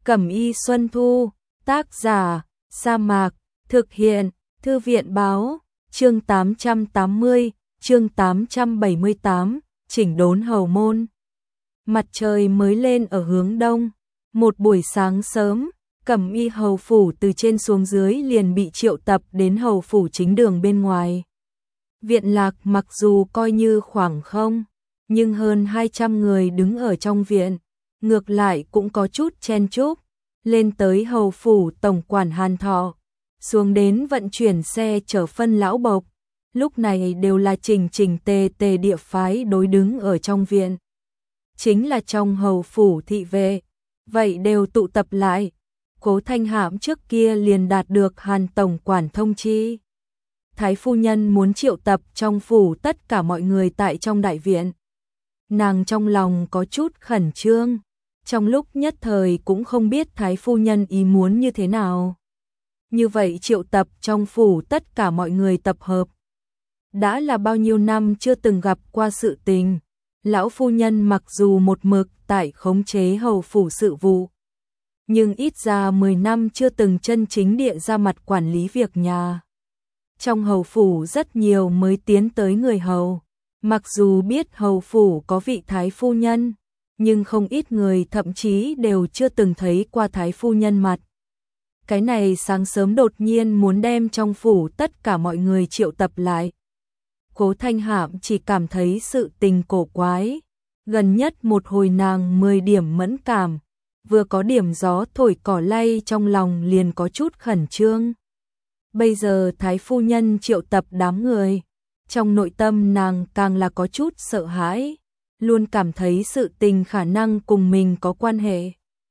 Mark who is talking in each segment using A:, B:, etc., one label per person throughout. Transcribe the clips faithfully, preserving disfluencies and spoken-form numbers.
A: Cẩm y Xuân Thu, tác giả, Sa Mạc, thực hiện, Thư viện báo, chương tám trăm tám mươi, chương tám trăm bảy mươi tám, chỉnh đốn hầu môn. Mặt trời mới lên ở hướng đông, một buổi sáng sớm, Cẩm y hầu phủ từ trên xuống dưới liền bị triệu tập đến hầu phủ chính đường bên ngoài. Viện lạc mặc dù coi như khoảng không, nhưng hơn hai trăm người đứng ở trong viện, ngược lại cũng có chút chen chúc, lên tới hầu phủ tổng quản Hàn Thọ, xuống đến vận chuyển xe chở phân lão bộc, lúc này đều là chỉnh chỉnh tề tề địa phái đối đứng ở trong viện. Chính là trong hầu phủ thị vệ, vậy đều tụ tập lại. Cố Thanh Hạm trước kia liền đạt được Hàn tổng quản thông chi. Thái phu nhân muốn triệu tập trong phủ tất cả mọi người tại trong đại viện. Nàng trong lòng có chút khẩn trương, trong lúc nhất thời cũng không biết Thái phu nhân ý muốn như thế nào. Như vậy triệu tập trong phủ tất cả mọi người tập hợp. Đã là bao nhiêu năm chưa từng gặp qua sự tình. Lão phu nhân mặc dù một mực tại khống chế hầu phủ sự vụ, nhưng ít ra mười năm chưa từng chân chính địa ra mặt quản lý việc nhà. Trong hầu phủ rất nhiều mới tiến tới người hầu, mặc dù biết hầu phủ có vị thái phu nhân, nhưng không ít người thậm chí đều chưa từng thấy qua thái phu nhân mặt. Cái này sáng sớm đột nhiên muốn đem trong phủ tất cả mọi người triệu tập lại. Cố Thanh Hạm chỉ cảm thấy sự tình cổ quái, gần nhất một hồi nàng mười điểm mẫn cảm, vừa có điểm gió thổi cỏ lay trong lòng liền có chút khẩn trương. Bây giờ thái phu nhân triệu tập đám người, trong nội tâm nàng càng là có chút sợ hãi, luôn cảm thấy sự tình khả năng cùng mình có quan hệ.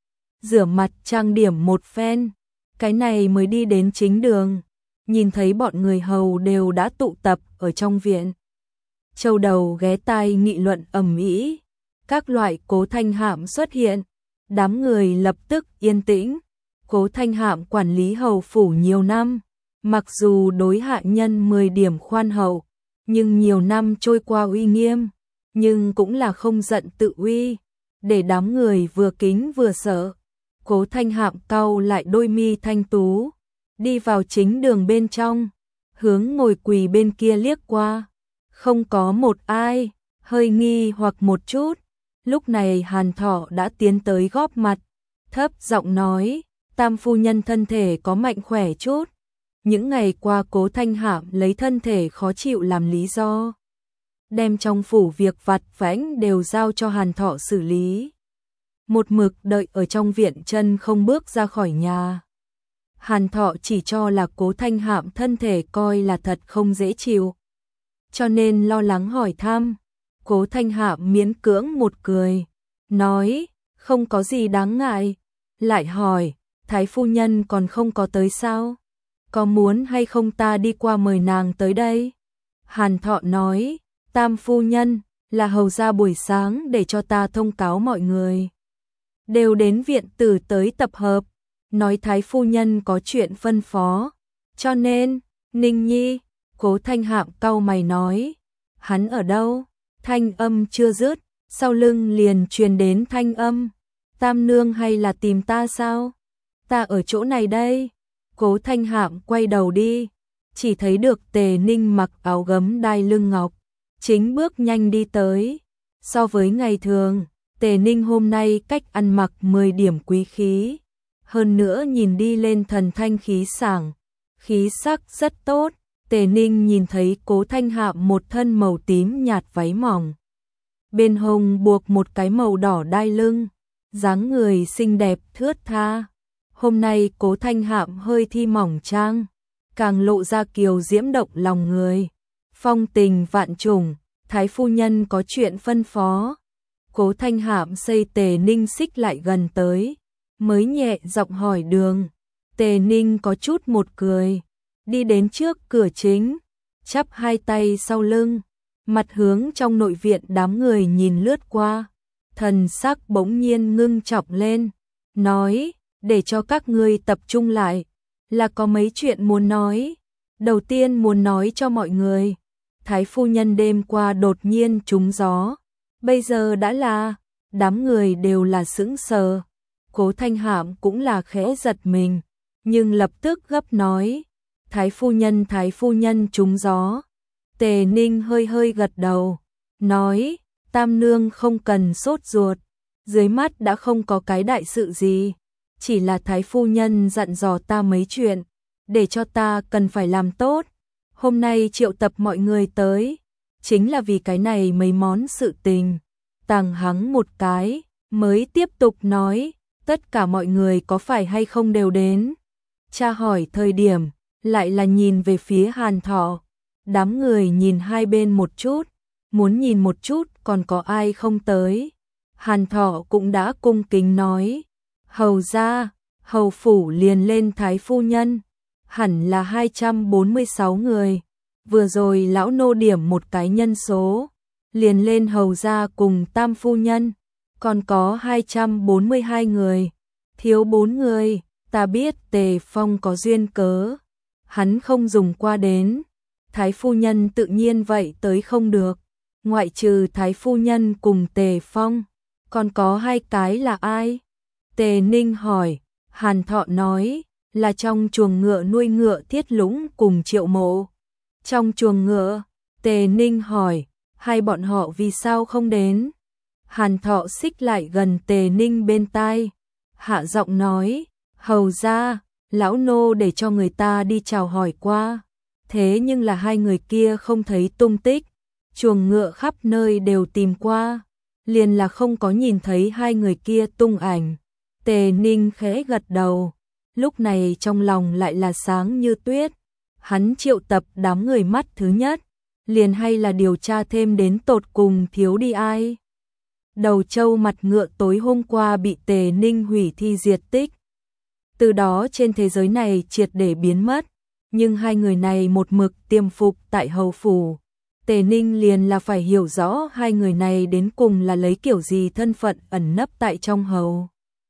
A: Rửa mặt trang điểm một phen, cái này mới đi đến chính đường, nhìn thấy bọn người hầu đều đã tụ tập ở trong viện. Châu đầu ghé tai nghị luận ầm ĩ, các loại Cố Thanh Hạm xuất hiện, đám người lập tức yên tĩnh. Cố Thanh Hạm quản lý hầu phủ nhiều năm, mặc dù đối hạ nhân mười điểm khoan hậu, nhưng nhiều năm trôi qua uy nghiêm, nhưng cũng là không giận tự uy, để đám người vừa kính vừa sợ. Cố Thanh Hạm cau lại đôi mi thanh tú, đi vào chính đường bên trong, hướng ngồi quỳ bên kia liếc qua, không có một ai, hơi nghi hoặc một chút. Lúc này Hàn Thọ đã tiến tới góp mặt, thấp giọng nói, tam phu nhân thân thể có mạnh khỏe chút. Những ngày qua Cố Thanh Hạm lấy thân thể khó chịu làm lý do, đem trong phủ việc vặt vãnh đều giao cho Hàn Thọ xử lý. Một mực đợi ở trong viện chân không bước ra khỏi nhà. Hàn Thọ chỉ cho là Cố Thanh Hạm thân thể coi là thật không dễ chịu, cho nên lo lắng hỏi thăm. Cố Thanh Hạm miễn cưỡng một cười, nói, không có gì đáng ngại. Lại hỏi, thái phu nhân còn không có tới sao? Có muốn hay không ta đi qua mời nàng tới đây? Hàn Thọ nói, tam phu nhân, là hầu ra buổi sáng để cho ta thông cáo mọi người đều đến viện tử tới tập hợp, nói thái phu nhân có chuyện phân phó, cho nên, Ninh Nhi. Cố Thanh Hạm cau mày nói, hắn ở đâu? Thanh âm chưa dứt, sau lưng liền truyền đến thanh âm, tam nương hay là tìm ta sao? Ta ở chỗ này đây. Cố Thanh Hạm quay đầu đi, chỉ thấy được Tề Ninh mặc áo gấm đai lưng ngọc, chính bước nhanh đi tới. So với ngày thường, Tề Ninh hôm nay cách ăn mặc mười điểm quý khí, hơn nữa nhìn đi lên thần thanh khí sảng, khí sắc rất tốt. Tề Ninh nhìn thấy Cố Thanh Hạm một thân màu tím nhạt váy mỏng, bên hông buộc một cái màu đỏ đai lưng, dáng người xinh đẹp thướt tha. Hôm nay Cố Thanh Hạm hơi thi mỏng trang, càng lộ ra kiều diễm động lòng người, phong tình vạn trùng. Thái phu nhân có chuyện phân phó. Cố Thanh Hạm xây Tề Ninh xích lại gần tới, mới nhẹ giọng hỏi đường. Tề Ninh có chút một cười, đi đến trước cửa chính, chắp hai tay sau lưng, mặt hướng trong nội viện đám người nhìn lướt qua, thần sắc bỗng nhiên ngưng trọng lên, nói, để cho các ngươi tập trung lại, là có mấy chuyện muốn nói. Đầu tiên muốn nói cho mọi người, thái phu nhân đêm qua đột nhiên trúng gió, bây giờ đã là, đám người đều là sững sờ. Cố Thanh Hạm cũng là khẽ giật mình, nhưng lập tức gấp nói, Thái phu nhân, Thái phu nhân trúng gió. Tề Ninh hơi hơi gật đầu, nói, Tam nương không cần sốt ruột, dưới mắt đã không có cái đại sự gì, chỉ là Thái phu nhân dặn dò ta mấy chuyện, để cho ta cần phải làm tốt. Hôm nay triệu tập mọi người tới, chính là vì cái này mấy món sự tình. Tàng hắng một cái, mới tiếp tục nói, tất cả mọi người có phải hay không đều đến. Cha hỏi thời điểm, lại là nhìn về phía Hàn Thọ. Đám người nhìn hai bên một chút, muốn nhìn một chút còn có ai không tới. Hàn Thọ cũng đã cung kính nói, hầu ra, hầu phủ liền lên Thái phu nhân, hẳn là hai trăm bốn mươi sáu người. Vừa rồi lão nô điểm một cái nhân số, liền lên hầu ra cùng Tam phu nhân, còn có hai trăm bốn mươi hai người, thiếu bốn người. Ta biết Tề Phong có duyên cớ, hắn không dùng qua đến, Thái phu nhân tự nhiên vậy tới không được. Ngoại trừ Thái phu nhân cùng Tề Phong, còn có hai cái là ai? Tề Ninh hỏi. Hàn Thọ nói, là trong chuồng ngựa nuôi ngựa Thiết Lũng cùng Triệu Mộ. Trong chuồng ngựa, Tề Ninh hỏi, hai bọn họ vì sao không đến? Hàn Thọ xích lại gần Tề Ninh bên tai, hạ giọng nói, hầu ra, lão nô để cho người ta đi chào hỏi qua, thế nhưng là hai người kia không thấy tung tích, chuồng ngựa khắp nơi đều tìm qua, liền là không có nhìn thấy hai người kia tung ảnh. Tề Ninh khẽ gật đầu, lúc này trong lòng lại là sáng như tuyết. Hắn triệu tập đám người mắt thứ nhất, liền hay là điều tra thêm đến tột cùng thiếu đi ai. Đầu trâu mặt ngựa tối hôm qua bị Tề Ninh hủy thi diệt tích, từ đó trên thế giới này triệt để biến mất, nhưng hai người này một mực tiềm phục tại hầu phủ. Tề Ninh liền là phải hiểu rõ hai người này đến cùng là lấy kiểu gì thân phận ẩn nấp tại trong hầu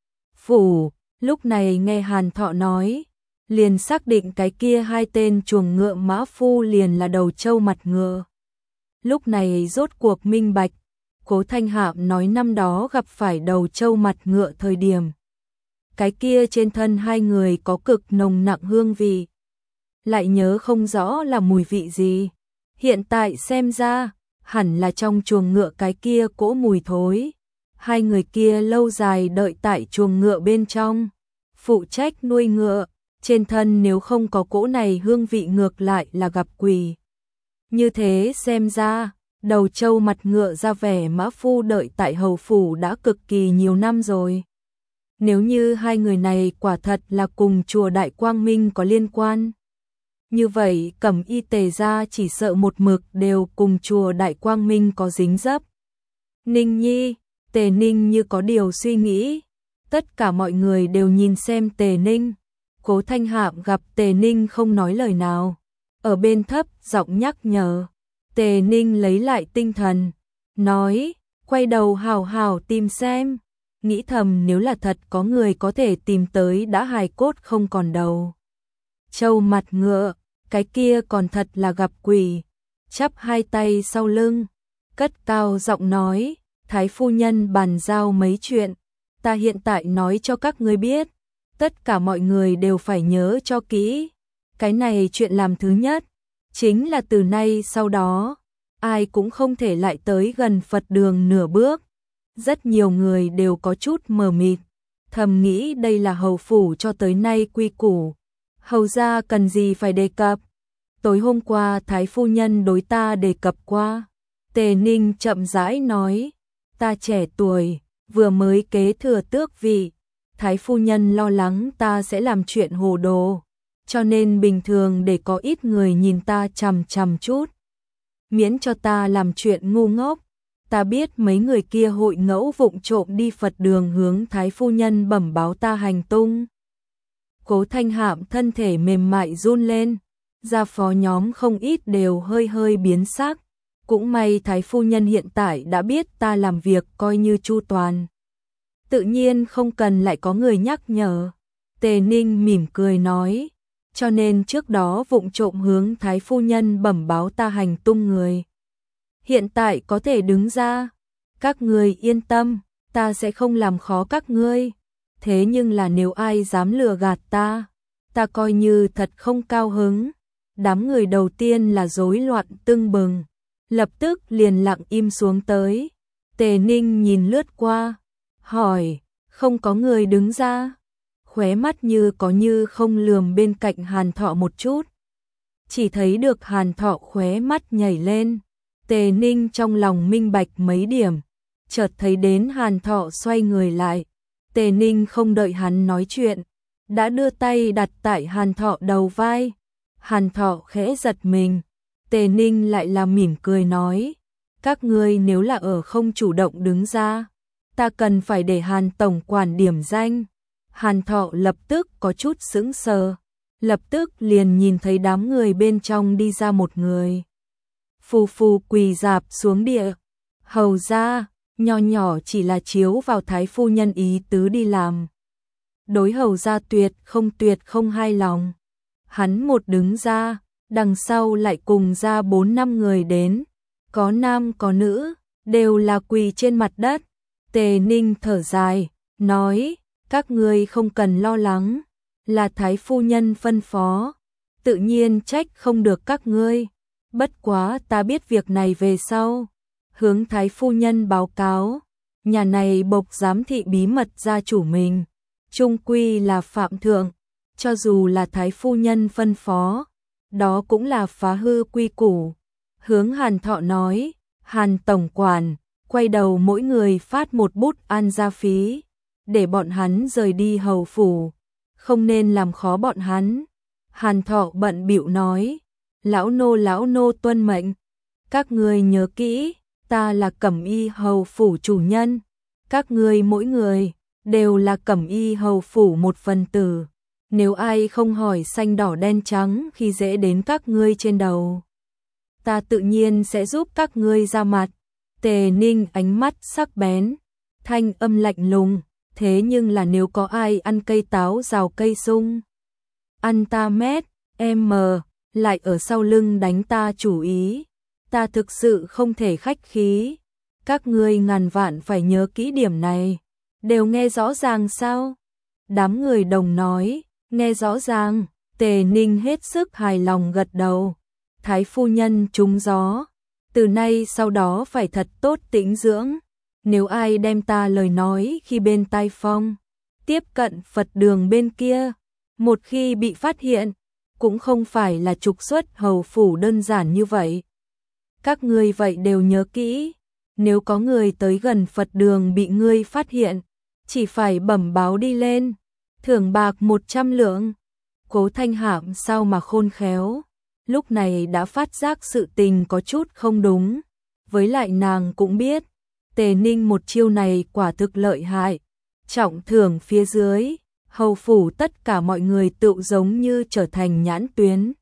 A: phủ. Lúc này nghe Hàn Thọ nói, liền xác định cái kia hai tên chuồng ngựa mã phu liền là đầu trâu mặt ngựa. Lúc này rốt cuộc minh bạch, Cố Thanh Hạm nói năm đó gặp phải đầu trâu mặt ngựa thời điểm, cái kia trên thân hai người có cực nồng nặng hương vị, lại nhớ không rõ là mùi vị gì. Hiện tại xem ra, hẳn là trong chuồng ngựa cái kia cỗ mùi thối. Hai người kia lâu dài đợi tại chuồng ngựa bên trong, phụ trách nuôi ngựa, trên thân nếu không có cỗ này hương vị ngược lại là gặp quỷ. Như thế xem ra, đầu trâu mặt ngựa ra vẻ mã phu đợi tại hầu phủ đã cực kỳ nhiều năm rồi. Nếu như hai người này quả thật là cùng chùa Đại Quang Minh có liên quan, như vậy Cẩm Y Tề gia chỉ sợ một mực đều cùng chùa Đại Quang Minh có dính dấp. Ninh Nhi, Tề Ninh như có điều suy nghĩ, tất cả mọi người đều nhìn xem Tề Ninh. Cố Thanh Hạm gặp Tề Ninh không nói lời nào, ở bên thấp giọng nhắc nhở. Tề Ninh lấy lại tinh thần, nói, quay đầu hào hào tìm xem, nghĩ thầm nếu là thật có người có thể tìm tới đã hài cốt không còn đầu trâu mặt ngựa, cái kia còn thật là gặp quỷ. Chắp hai tay sau lưng, cất cao giọng nói, Thái phu nhân bàn giao mấy chuyện, ta hiện tại nói cho các ngươi biết, tất cả mọi người đều phải nhớ cho kỹ. Cái này chuyện làm thứ nhất, chính là từ nay sau đó, ai cũng không thể lại tới gần Phật đường nửa bước. Rất nhiều người đều có chút mờ mịt, thầm nghĩ đây là hầu phủ cho tới nay quy củ, hầu gia cần gì phải đề cập. Tối hôm qua Thái phu nhân đối ta đề cập qua. Tề Ninh chậm rãi nói, ta trẻ tuổi, vừa mới kế thừa tước vị, Thái phu nhân lo lắng ta sẽ làm chuyện hồ đồ, cho nên bình thường để có ít người nhìn ta chằm chằm chút, miễn cho ta làm chuyện ngu ngốc. Ta biết mấy người kia hội ngẫu vụng trộm đi Phật đường hướng Thái phu nhân bẩm báo ta hành tung. Cố Thanh Hạm thân thể mềm mại run lên, gia phó nhóm không ít đều hơi hơi biến sắc. Cũng may Thái phu nhân hiện tại đã biết ta làm việc coi như chu toàn, tự nhiên không cần lại có người nhắc nhở. Tề Ninh mỉm cười nói, cho nên trước đó vụng trộm hướng Thái phu nhân bẩm báo ta hành tung người, hiện tại có thể đứng ra. Các người yên tâm, ta sẽ không làm khó các ngươi. thế nhưng là nếu ai dám lừa gạt ta, ta coi như thật không cao hứng. Đám người đầu tiên là rối loạn tưng bừng, lập tức liền lặng im xuống tới. Tề Ninh nhìn lướt qua, hỏi, không có người đứng ra, khóe mắt như có như không lườm bên cạnh Hàn Thọ một chút. Chỉ thấy được Hàn Thọ khóe mắt nhảy lên, Tề Ninh trong lòng minh bạch mấy điểm, chợt thấy đến Hàn Thọ xoay người lại. Tề Ninh không đợi hắn nói chuyện, đã đưa tay đặt tại Hàn Thọ đầu vai. Hàn Thọ khẽ giật mình, Tề Ninh lại là mỉm cười nói, các ngươi nếu là ở không chủ động đứng ra, ta cần phải để Hàn tổng quản điểm danh. Hàn Thọ lập tức có chút sững sờ, lập tức liền nhìn thấy đám người bên trong đi ra một người. Phù phù quỳ rạp xuống địa, hầu ra, nho nhỏ chỉ là chiếu vào thái phu nhân ý tứ đi làm. Đối hầu ra tuyệt không tuyệt không hài lòng. Hắn một đứng ra, đằng sau lại cùng ra bốn năm người đến, có nam có nữ, đều là quỳ trên mặt đất. Tề Ninh thở dài, nói, các ngươi không cần lo lắng, là thái phu nhân phân phó, tự nhiên trách không được các ngươi. Bất quá ta biết việc này về sau, hướng thái phu nhân báo cáo, nhà này bộc giám thị bí mật gia chủ mình, chung quy là phạm thượng, cho dù là thái phu nhân phân phó, đó cũng là phá hư quy củ. Hướng Hàn Thọ nói, Hàn tổng quản, quay đầu mỗi người phát một bút an gia phí, để bọn hắn rời đi hầu phủ, không nên làm khó bọn hắn. Hàn Thọ bận bịu nói, lão nô lão nô tuân mệnh, các ngươi nhớ kỹ, ta là Cẩm Y hầu phủ chủ nhân, các ngươi mỗi người đều là Cẩm Y hầu phủ một phần tử, nếu ai không hỏi xanh đỏ đen trắng khi dễ đến các ngươi trên đầu, ta tự nhiên sẽ giúp các ngươi ra mặt. Tề Ninh ánh mắt sắc bén, thanh âm lạnh lùng, thế nhưng là nếu có ai ăn cây táo rào cây sung, ăn ta mét, em mờ, lại ở sau lưng đánh ta chủ ý, ta thực sự không thể khách khí. Các ngươi ngàn vạn phải nhớ kỹ điểm này, đều nghe rõ ràng sao? Đám người đồng nói, nghe rõ ràng. Tề Ninh hết sức hài lòng gật đầu. Thái phu nhân trúng gió, từ nay sau đó phải thật tốt tĩnh dưỡng. Nếu ai đem ta lời nói khi bên tai phong, tiếp cận Phật đường bên kia, một khi bị phát hiện, cũng không phải là trục xuất hầu phủ đơn giản như vậy. Các ngươi vậy đều nhớ kỹ, nếu có người tới gần Phật đường bị ngươi phát hiện, chỉ phải bẩm báo đi lên, thưởng bạc một trăm lượng. Cố Thanh Hạm sao mà khôn khéo, lúc này đã phát giác sự tình có chút không đúng, với lại nàng cũng biết, Tề Ninh một chiêu này quả thực lợi hại, trọng thưởng phía dưới, hầu phủ tất cả mọi người tự giống như trở thành nhãn tuyến.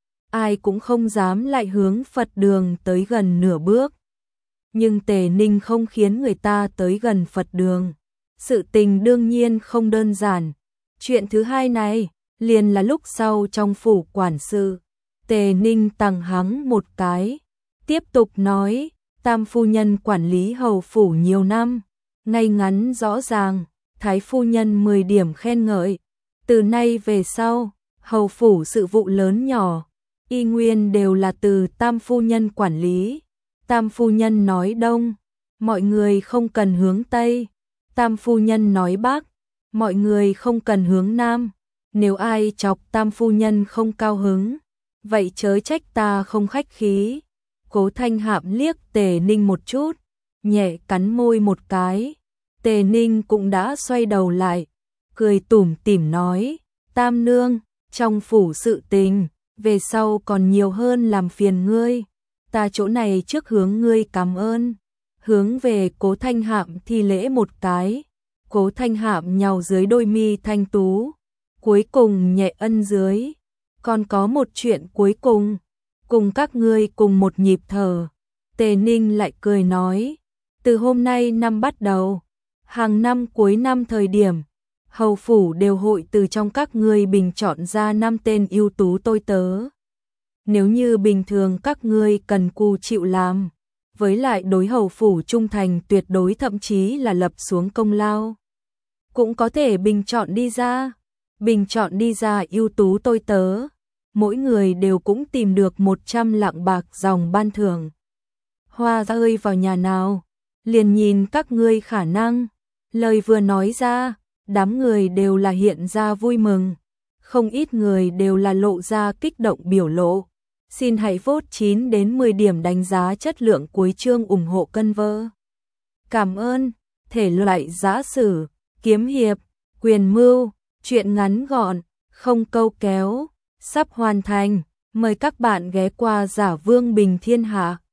A: Ai cũng không dám lại hướng Phật đường tới gần nửa bước. Nhưng Tề Ninh không khiến người ta tới gần Phật đường. Sự tình đương nhiên không đơn giản. Chuyện thứ hai này, liền là lúc sau trong phủ quản sự. Tề Ninh tằng hắng một cái, tiếp tục nói, tam phu nhân quản lý hầu phủ nhiều năm, ngay ngắn rõ ràng, thái phu nhân mười điểm khen ngợi. Từ nay về sau, hầu phủ sự vụ lớn nhỏ, y nguyên đều là từ tam phu nhân quản lý. Tam phu nhân nói đông, mọi người không cần hướng tây. Tam phu nhân nói bắc, mọi người không cần hướng nam. Nếu ai chọc tam phu nhân không cao hứng, vậy chớ trách ta không khách khí. Cố Thanh Hạm liếc Tề Ninh một chút, nhẹ cắn môi một cái. Tề Ninh cũng đã xoay đầu lại, cười tủm tỉm nói, tam nương, trong phủ sự tình, về sau còn nhiều hơn làm phiền ngươi. Ta chỗ này trước hướng ngươi cảm ơn. Hướng về Cố Thanh Hạm thi lễ một cái. Cố Thanh Hạm nhào dưới đôi mi thanh tú, cuối cùng nhẹ ân dưới. Còn có một chuyện cuối cùng, cùng các ngươi cùng một nhịp thở. Tề Ninh lại cười nói, từ hôm nay năm bắt đầu, hàng năm cuối năm thời điểm, hầu phủ đều hội từ trong các ngươi bình chọn ra năm tên ưu tú tôi tớ. Nếu như bình thường các ngươi cần cù chịu làm, với lại đối hầu phủ trung thành tuyệt đối, thậm chí là lập xuống công lao, cũng có thể bình chọn đi ra. Bình chọn đi ra ưu tú tôi tớ. Mỗi người đều cũng tìm được một trăm lạng bạc dòng ban thưởng. Hoa rơi vào nhà nào, liền nhìn các ngươi khả năng. Lời vừa nói ra, đám người đều là hiện ra vui mừng. Không ít người đều là lộ ra kích động biểu lộ. Xin hãy vote chín đến mười điểm đánh giá chất lượng cuối chương ủng hộ cân vơ. Cảm ơn. Thể loại giã sử, kiếm hiệp, quyền mưu, truyện ngắn gọn, không câu kéo, sắp hoàn thành. Mời các bạn ghé qua Giả Vương Bình Thiên Hạ.